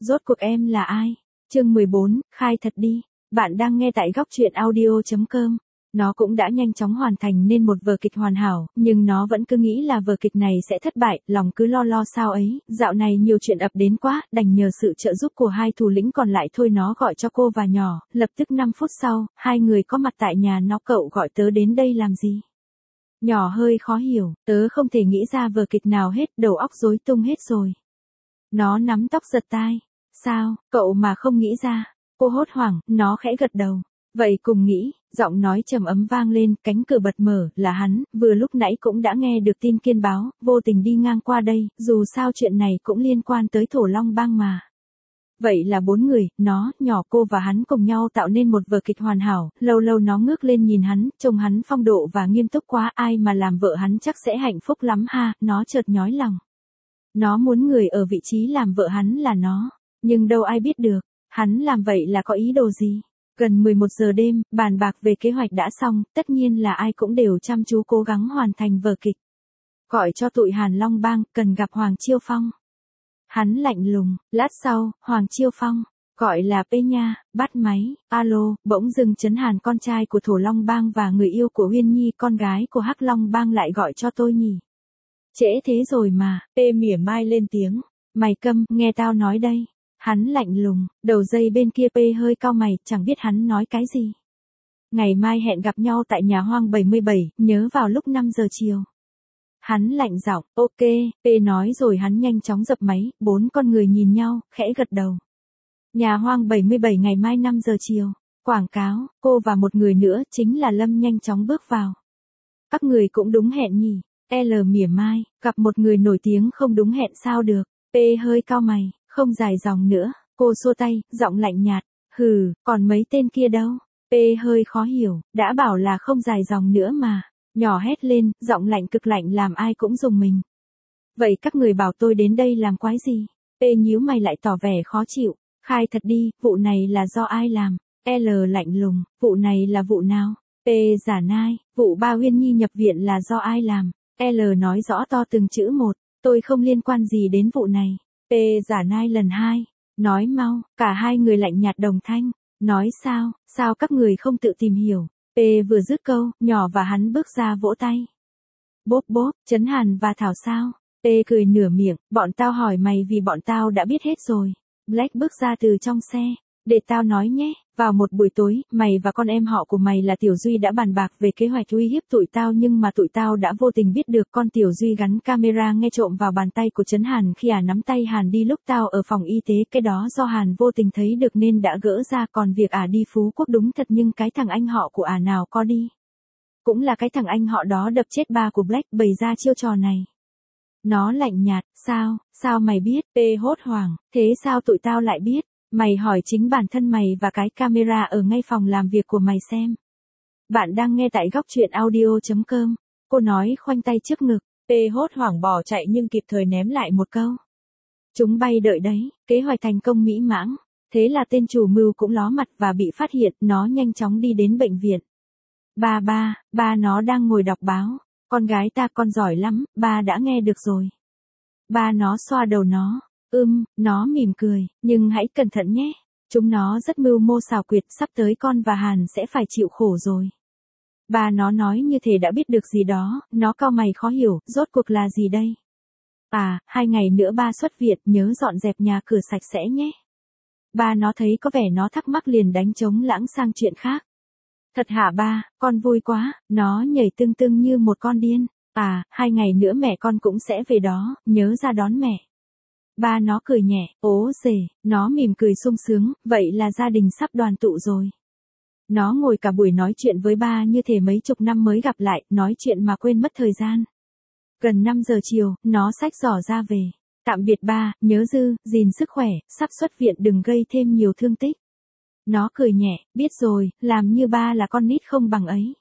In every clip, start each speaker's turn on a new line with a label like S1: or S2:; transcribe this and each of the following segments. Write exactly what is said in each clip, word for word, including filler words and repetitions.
S1: Rốt cuộc em là ai? Chương mười bốn, khai thật đi. Bạn đang nghe tại góc truyện audio chấm com. Nó cũng đã nhanh chóng hoàn thành nên một vở kịch hoàn hảo, nhưng nó vẫn cứ nghĩ là vở kịch này sẽ thất bại, lòng cứ lo lo sao ấy, dạo này nhiều chuyện ập đến quá, đành nhờ sự trợ giúp của hai thủ lĩnh còn lại thôi. Nó gọi cho cô và nhỏ, lập tức năm phút sau, hai người có mặt tại nhà nó. Cậu gọi tớ đến đây làm gì? Nhỏ hơi khó hiểu, tớ không thể nghĩ ra vở kịch nào hết, đầu óc rối tung hết rồi. Nó nắm tóc giật tai. Sao, cậu mà không nghĩ ra? Cô hốt hoảng, nó khẽ gật đầu. Vậy cùng nghĩ, giọng nói trầm ấm vang lên, cánh cửa bật mở, là hắn, vừa lúc nãy cũng đã nghe được tin Kiên báo, vô tình đi ngang qua đây, dù sao chuyện này cũng liên quan tới Thổ Long Bang mà. Vậy là bốn người, nó, nhỏ, cô và hắn cùng nhau tạo nên một vở kịch hoàn hảo. Lâu lâu nó ngước lên nhìn hắn, trông hắn phong độ và nghiêm túc quá, ai mà làm vợ hắn chắc sẽ hạnh phúc lắm ha. Nó chợt nhói lòng. Nó muốn người ở vị trí làm vợ hắn là nó, nhưng đâu ai biết được, hắn làm vậy là có ý đồ gì. Gần mười một giờ đêm, bàn bạc về kế hoạch đã xong, tất nhiên là ai cũng đều chăm chú cố gắng hoàn thành vở kịch. Gọi cho tụi Hàn Long Bang, cần gặp Hoàng Chiêu Phong. Hắn lạnh lùng, lát sau, Hoàng Chiêu Phong, gọi là Pê Nha, bắt máy. Alo, bỗng dưng Trấn Hàn, con trai của Thổ Long Bang và người yêu của Huyên Nhi, con gái của Hắc Long Bang lại gọi cho tôi nhỉ? Trễ thế rồi mà. Pê mỉa mai lên tiếng. Mày câm, nghe tao nói đây. Hắn lạnh lùng, đầu dây bên kia Pê hơi cau mày, chẳng biết hắn nói cái gì. Ngày mai hẹn gặp nhau tại nhà hoang bảy mươi bảy, nhớ vào lúc năm giờ chiều. Hắn lạnh giọng, ok, Pê nói rồi hắn nhanh chóng dập máy. Bốn con người nhìn nhau, khẽ gật đầu. Nhà hoang bảy mươi bảy ngày mai năm giờ chiều. Quảng cáo, cô và một người nữa, chính là Lâm nhanh chóng bước vào. Các người cũng đúng hẹn nhỉ? L mỉa mai, gặp một người nổi tiếng không đúng hẹn sao được. P hơi cau mày, không dài dòng nữa. Cô xua tay, giọng lạnh nhạt. Hừ, còn mấy tên kia đâu? P hơi khó hiểu, đã bảo là không dài dòng nữa mà. Nhỏ hét lên, giọng lạnh cực lạnh làm ai cũng rùng mình. Vậy các người bảo tôi đến đây làm quái gì? P nhíu mày lại tỏ vẻ khó chịu. Khai thật đi, vụ này là do ai làm? L lạnh lùng, vụ này là vụ nào? P giả nai, vụ ba Huyên Nhi nhập viện là do ai làm? L nói rõ to từng chữ một, tôi không liên quan gì đến vụ này. P giả nai lần hai, nói mau. Cả hai người lạnh nhạt đồng thanh. Nói sao, sao các người không tự tìm hiểu? P vừa dứt câu, nhỏ và hắn bước ra vỗ tay. Bốp bốp, Trấn Hàn và Thảo sao? P cười nửa miệng, bọn tao hỏi mày vì bọn tao đã biết hết rồi. Black bước ra từ trong xe. Để tao nói nhé, vào một buổi tối, mày và con em họ của mày là Tiểu Duy đã bàn bạc về kế hoạch uy hiếp tụi tao, nhưng mà tụi tao đã vô tình biết được con Tiểu Duy gắn camera nghe trộm vào bàn tay của Trấn Hàn khi ả nắm tay Hàn đi lúc tao ở phòng y tế. Cái đó do Hàn vô tình thấy được nên đã gỡ ra, còn việc ả đi Phú Quốc đúng thật, nhưng cái thằng anh họ của ả nào có đi. Cũng là cái thằng anh họ đó đập chết ba của Black bày ra chiêu trò này. Nó lạnh nhạt, sao, sao mày biết? P hốt hoảng, thế sao tụi tao lại biết? Mày hỏi chính bản thân mày và cái camera ở ngay phòng làm việc của mày xem. Bạn đang nghe tại góc truyện audio chấm com. Cô nói khoanh tay trước ngực. P hốt hoảng bỏ chạy nhưng kịp thời ném lại một câu. Chúng bay đợi đấy, kế hoạch thành công mỹ mãn. Thế là tên chủ mưu cũng ló mặt và bị phát hiện, nó nhanh chóng đi đến bệnh viện. Ba ba, ba nó đang ngồi đọc báo. Con gái ta con giỏi lắm, ba đã nghe được rồi. Ba nó xoa đầu nó. Ưm, nó mỉm cười, nhưng hãy cẩn thận nhé. Chúng nó rất mưu mô xảo quyệt, sắp tới con và Hàn sẽ phải chịu khổ rồi. Ba nó nói như thể đã biết được gì đó, nó cau mày khó hiểu, rốt cuộc là gì đây? À, hai ngày nữa ba xuất viện, nhớ dọn dẹp nhà cửa sạch sẽ nhé. Ba nó thấy có vẻ nó thắc mắc liền đánh trống lãng sang chuyện khác. Thật hả ba, con vui quá, nó nhảy tưng tưng như một con điên. À, hai ngày nữa mẹ con cũng sẽ về đó, nhớ ra đón mẹ. Ba nó cười nhẹ, ố dề, nó mỉm cười sung sướng, vậy là gia đình sắp đoàn tụ rồi. Nó ngồi cả buổi nói chuyện với ba như thể mấy chục năm mới gặp lại, nói chuyện mà quên mất thời gian. Gần năm giờ chiều, nó xách giỏ ra về. Tạm biệt ba, nhớ dư, gìn sức khỏe, sắp xuất viện đừng gây thêm nhiều thương tích. Nó cười nhẹ, biết rồi, làm như ba là con nít không bằng ấy.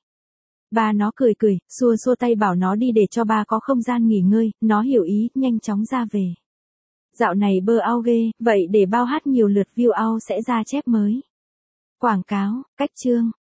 S1: Ba nó cười cười, xua xua tay bảo nó đi để cho ba có không gian nghỉ ngơi, nó hiểu ý, nhanh chóng ra về. Dạo này bơ ao ghê, vậy để bao hát nhiều lượt view ao sẽ ra chép mới. Quảng cáo, cách chương.